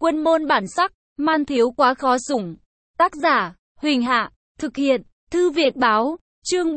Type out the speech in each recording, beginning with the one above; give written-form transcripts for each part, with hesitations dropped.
Quân môn bản sắc, man thiếu quá khó sủng. Tác giả, Huỳnh Hạ, thực hiện, Thư Việt Báo, chương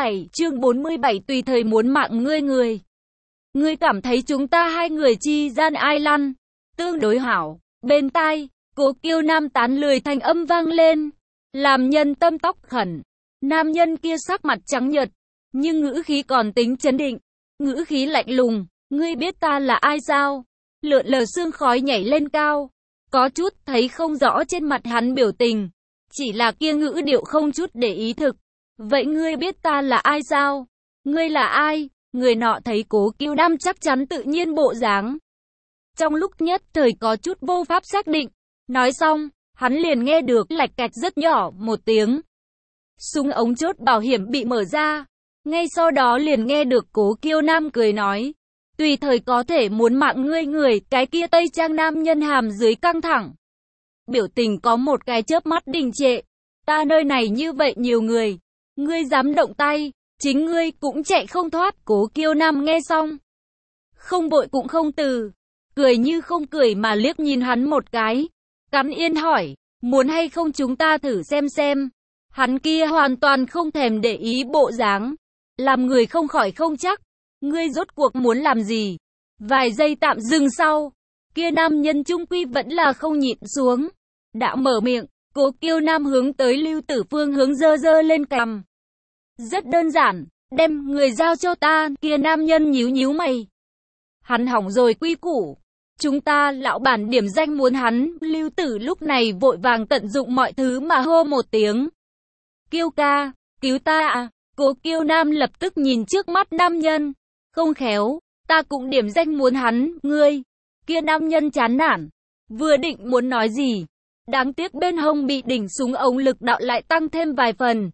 47 tùy thời muốn mạng ngươi. Ngươi cảm thấy chúng ta hai người chi gian ai lăn, tương đối hảo, bên tai, Cố Kiêu Nam tán lười thanh âm vang lên, làm nhân tâm tóc khẩn. Nam nhân kia sắc mặt trắng nhợt, nhưng ngữ khí còn tính chấn định, ngữ khí lạnh lùng, ngươi biết ta là ai sao? Lượn lờ sương khói nhảy lên cao, có chút thấy không rõ trên mặt hắn biểu tình, chỉ là kia ngữ điệu không chút để ý thực. Vậy ngươi biết ta là ai sao? Ngươi là ai? Người nọ thấy Cố Kiêu Nam chắc chắn tự nhiên bộ dáng, trong lúc nhất thời có chút vô pháp xác định. Nói xong, hắn liền nghe được lạch cạch rất nhỏ một tiếng. Súng ống chốt bảo hiểm bị mở ra. Ngay sau đó liền nghe được Cố Kiêu Nam cười nói, tùy thời có thể muốn mạng ngươi. Người cái kia tây trang nam nhân hàm dưới căng thẳng, biểu tình có một cái chớp mắt đình trệ. Ta nơi này như vậy nhiều người, ngươi dám động tay, chính ngươi cũng chạy không thoát. Cố Kiêu Nam nghe xong, không vội cũng không từ, cười như không cười mà liếc nhìn hắn một cái, cắn yên hỏi, muốn hay không chúng ta thử xem. Hắn kia hoàn toàn không thèm để ý bộ dáng, làm người không khỏi không chắc, ngươi rốt cuộc muốn làm gì? Vài giây tạm dừng sau, kia nam nhân chung quy vẫn là không nhịn xuống, đã mở miệng. Cố Kiêu Nam hướng tới Lưu Tử phương hướng giơ lên cằm. Rất đơn giản, đem người giao cho ta. Kia nam nhân nhíu mày, hắn hỏng rồi quy củ, chúng ta lão bản điểm danh muốn hắn. Lưu Tử lúc này vội vàng tận dụng mọi thứ mà hô một tiếng, Kiêu ca, cứu ta à. Cố Kiêu Nam lập tức nhìn trước mắt nam nhân, không khéo, ta cũng điểm danh muốn hắn. Ngươi, kia nam nhân chán nản, vừa định muốn nói gì, đáng tiếc bên hông bị đỉnh súng ống lực đạo lại tăng thêm vài phần.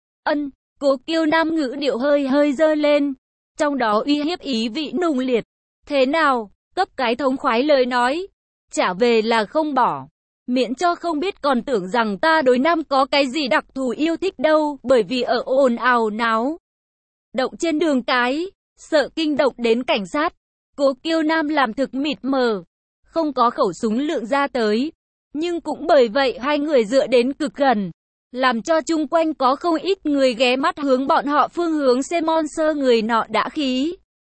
Cố Kiêu Nam ngữ điệu hơi dơ lên, trong đó uy hiếp ý vị nùng liệt. Thế nào, cấp cái thống khoái lời nói, trả về là không bỏ, miễn cho không biết còn tưởng rằng ta đối nam có cái gì đặc thù yêu thích đâu. Bởi vì ở ồn ào náo động trên đường cái, sợ kinh động đến cảnh sát, Cố Kiêu Nam làm thực mịt mờ, không có khẩu súng lượng ra tới. Nhưng cũng bởi vậy hai người dựa đến cực gần, làm cho chung quanh có không ít người ghé mắt hướng bọn họ phương hướng xem. Monster người nọ đã khí,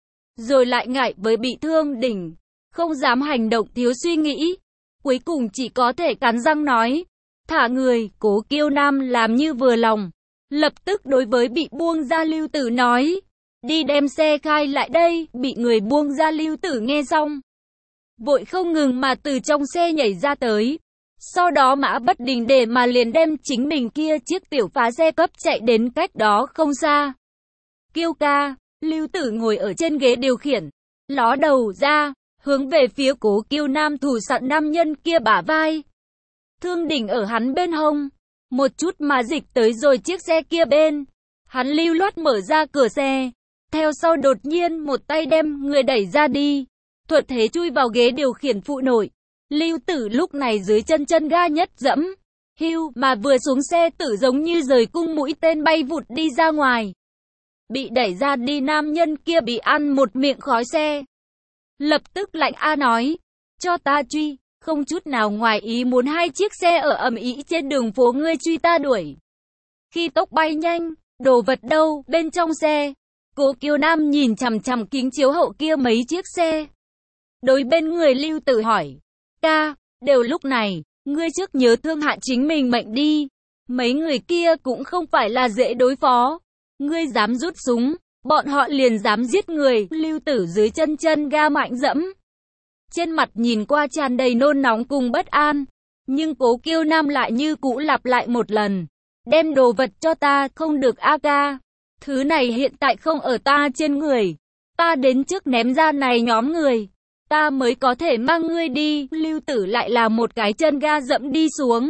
rồi lại ngại với bị thương đỉnh, không dám hành động thiếu suy nghĩ, cuối cùng chỉ có thể cắn răng nói, thả người. Cố Kiêu Nam làm như vừa lòng, lập tức đối với bị buông ra Lưu Tử nói, đi đem xe khai lại đây. Bị người buông ra Lưu Tử nghe xong, vội không ngừng mà từ trong xe nhảy ra tới, sau đó mã bất đình để mà liền đem chính mình kia chiếc tiểu phá xe cấp chạy đến cách đó không xa. Kiêu ca, Lưu Tử ngồi ở trên ghế điều khiển, ló đầu ra, hướng về phía Cố Kiêu Nam thủ sẵn nam nhân kia bả vai. Thương đỉnh ở hắn bên hông, một chút mà dịch tới rồi chiếc xe kia bên. Hắn lưu loát mở ra cửa xe, theo sau đột nhiên một tay đem người đẩy ra đi, thuận thế chui vào ghế điều khiển phụ nội. Lưu Tử lúc này dưới chân ga nhất dẫm, hưu mà vừa xuống xe tử giống như rời cung mũi tên bay vụt đi ra ngoài. Bị đẩy ra đi nam nhân kia bị ăn một miệng khói xe, lập tức lạnh a nói, cho ta truy. Không chút nào ngoài ý muốn hai chiếc xe ở ầm ĩ trên đường phố ngươi truy ta đuổi. Khi tốc bay nhanh, đồ vật đâu bên trong xe? Cố Kiêu Nam nhìn chằm chằm kính chiếu hậu kia mấy chiếc xe, đối bên người Lưu Tử hỏi, ca, đều lúc này, ngươi trước nhớ thương hạ chính mình mệnh đi. Mấy người kia cũng không phải là dễ đối phó, ngươi dám rút súng, bọn họ liền dám giết người. Lưu Tử dưới chân ga mạnh dẫm, trên mặt nhìn qua tràn đầy nôn nóng cùng bất an, nhưng Cố Kiêu Nam lại như cũ lặp lại một lần, đem đồ vật cho ta. Không được a ca, thứ này hiện tại không ở ta trên người, ta đến trước ném ra này nhóm người, ta mới có thể mang ngươi đi. Lưu Tử lại là một cái chân ga dẫm đi xuống.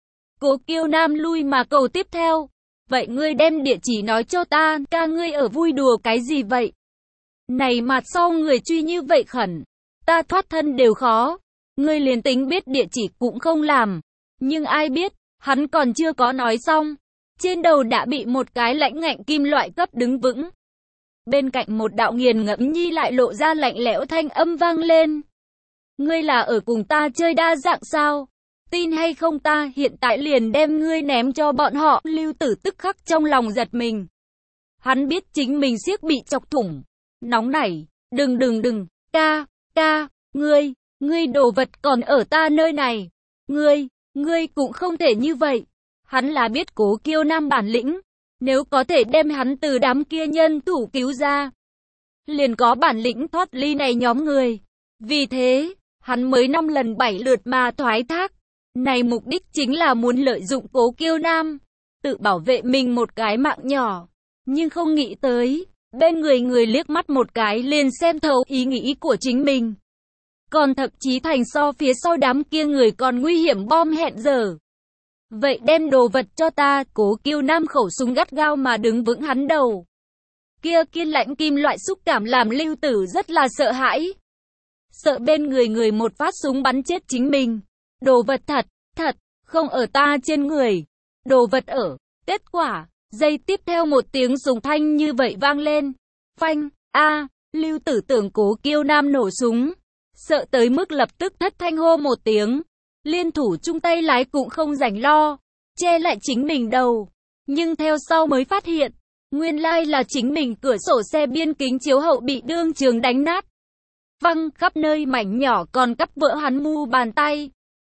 Cố Kiêu Nam lui mà cầu tiếp theo, vậy ngươi đem địa chỉ nói cho ta. Ca, ngươi ở vui đùa cái gì vậy? Này mặt sau người truy như vậy khẩn, ta thoát thân đều khó, ngươi liền tính biết địa chỉ cũng không làm. Nhưng ai biết, hắn còn chưa có nói xong, trên đầu đã bị một cái lãnh ngạnh kim loại cấp đứng vững. Bên cạnh một đạo nghiền ngẫm nhi lại lộ ra lạnh lẽo thanh âm vang lên, Ngươi là ở cùng ta chơi đa dạng sao? Tin hay không ta hiện tại liền đem ngươi ném cho bọn họ. Lưu Tử tức khắc trong lòng giật mình. Hắn biết chính mình siếc bị chọc thủng. Nóng nảy, đừng, ca, ngươi đồ vật còn ở ta nơi này. Ngươi cũng không thể như vậy. Hắn là biết Cố Kiêu Nam bản lĩnh. Nếu có thể đem hắn từ đám kia nhân thủ cứu ra, liền có bản lĩnh thoát ly này nhóm người. Vì thế, hắn mới 5 lần 7 lượt mà thoái thác. Này mục đích chính là muốn lợi dụng Cố Kiêu Nam, tự bảo vệ mình một cái mạng nhỏ. Nhưng không nghĩ tới, bên người liếc mắt một cái liền xem thấu ý nghĩ của chính mình. Còn thậm chí thành so phía sau đám kia người còn nguy hiểm bom hẹn giờ. Vậy đem đồ vật cho ta. Cố Kiêu Nam khẩu súng gắt gao mà đứng vững hắn đầu. Kia kiên lãnh kim loại xúc cảm làm Lưu Tử rất là sợ hãi. Sợ bên người một phát súng bắn chết chính mình. Đồ vật thật, không ở ta trên người. Đồ vật ở. Kết quả, giây tiếp theo một tiếng súng thanh như vậy vang lên. Phanh, Lưu Tử tưởng Cố Kiêu Nam nổ súng. Sợ tới mức lập tức thất thanh hô một tiếng. Liên thủ chung tay lái cũng không rảnh lo. Che lại chính mình đầu. Nhưng theo sau mới phát hiện. Nguyên lai là chính mình cửa sổ xe biên kính chiếu hậu bị đương trường đánh nát. Văng khắp nơi mảnh nhỏ còn cắt vỡ hắn mu bàn tay.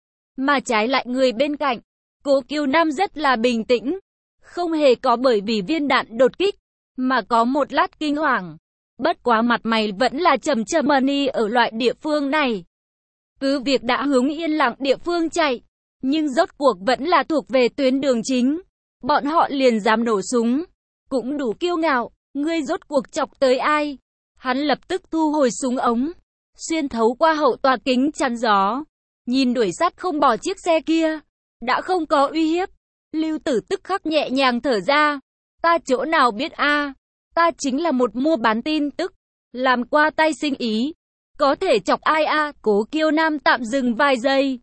Mà trái lại người bên cạnh, Cố Kiêu Nam rất là bình tĩnh. Không hề có bởi vì viên đạn đột kích, mà có một lát kinh hoàng. Bất quá mặt mày vẫn là trầm trầm ni ở loại địa phương này. Cứ việc đã hướng yên lặng địa phương chạy, nhưng rốt cuộc vẫn là thuộc về tuyến đường chính. Bọn họ liền dám nổ súng. Cũng đủ kiêu ngạo, ngươi rốt cuộc chọc tới ai? Hắn lập tức thu hồi súng ống, xuyên thấu qua hậu tòa kính chắn gió. Nhìn đuổi sát không bỏ chiếc xe kia, đã không có uy hiếp. Lưu Tử tức khắc nhẹ nhàng thở ra. Ta chỗ nào biết ta chính là một mua bán tin tức, làm qua tay sinh ý. Có thể chọc ai Cố Kiêu Nam tạm dừng vài giây.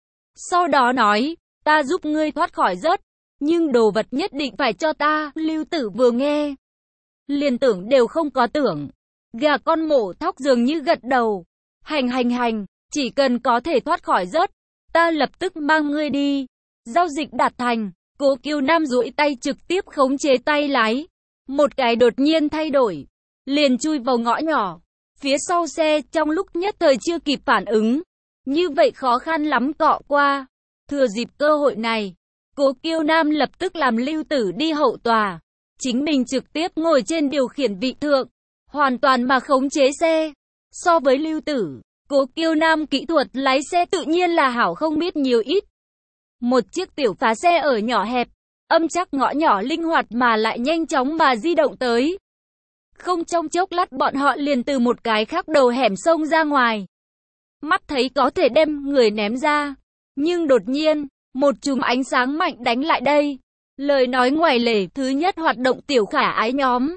Sau đó nói, ta giúp ngươi thoát khỏi rớt, nhưng đồ vật nhất định phải cho ta. Lưu Tử vừa nghe, liền tưởng đều không có tưởng. Gà con mổ thóc dường như gật đầu. Hành, chỉ cần có thể thoát khỏi rớt, ta lập tức mang ngươi đi. Giao dịch đạt thành, Cố Kiêu Nam duỗi tay trực tiếp khống chế tay lái. Một cái đột nhiên thay đổi, liền chui vào ngõ nhỏ. Phía sau xe trong lúc nhất thời chưa kịp phản ứng. Như vậy khó khăn lắm cọ qua. Thừa dịp cơ hội này, Cố Kiêu Nam lập tức làm Lưu Tử đi hậu tòa. Chính mình trực tiếp ngồi trên điều khiển vị thượng, hoàn toàn mà khống chế xe. So với Lưu Tử, Cố Kiêu Nam kỹ thuật lái xe tự nhiên là hảo không biết nhiều ít. Một chiếc tiểu phá xe ở nhỏ hẹp, âm chắc ngõ nhỏ linh hoạt mà lại nhanh chóng mà di động tới. Không trong chốc lát bọn họ liền từ một cái khác đầu hẻm xông ra ngoài. Mắt thấy có thể đem người ném ra. Nhưng đột nhiên, một chùm ánh sáng mạnh đánh lại đây. Lời nói ngoài lề, thứ nhất hoạt động tiểu khả ái nhóm.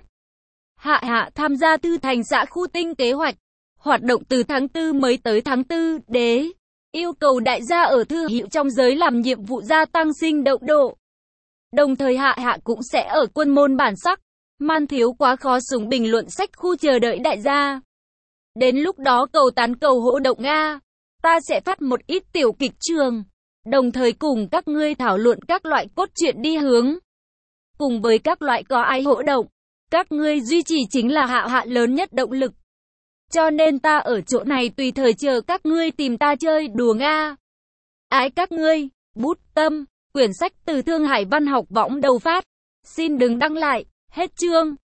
Hạ tham gia Thư Thành xã khu tinh kế hoạch. Hoạt động từ tháng 4 mới tới tháng 4, đế. Yêu cầu đại gia ở thư hiệu trong giới làm nhiệm vụ gia tăng sinh động độ. Đồng thời hạ cũng sẽ ở quân môn bản sắc. Man thiếu quá khó súng bình luận sách khu chờ đợi đại gia. Đến lúc đó cầu tán cầu hỗ động ta sẽ phát một ít tiểu kịch trường. Đồng thời cùng các ngươi thảo luận các loại cốt truyện đi hướng. Cùng với các loại có ai hỗ động, các ngươi duy trì chính là hạ lớn nhất động lực. Cho nên ta ở chỗ này tùy thời chờ các ngươi tìm ta chơi đùa Ái các ngươi, bút tâm, quyển sách từ Thương Hải Văn học võng đầu phát. Xin đừng đăng lại, hết chương.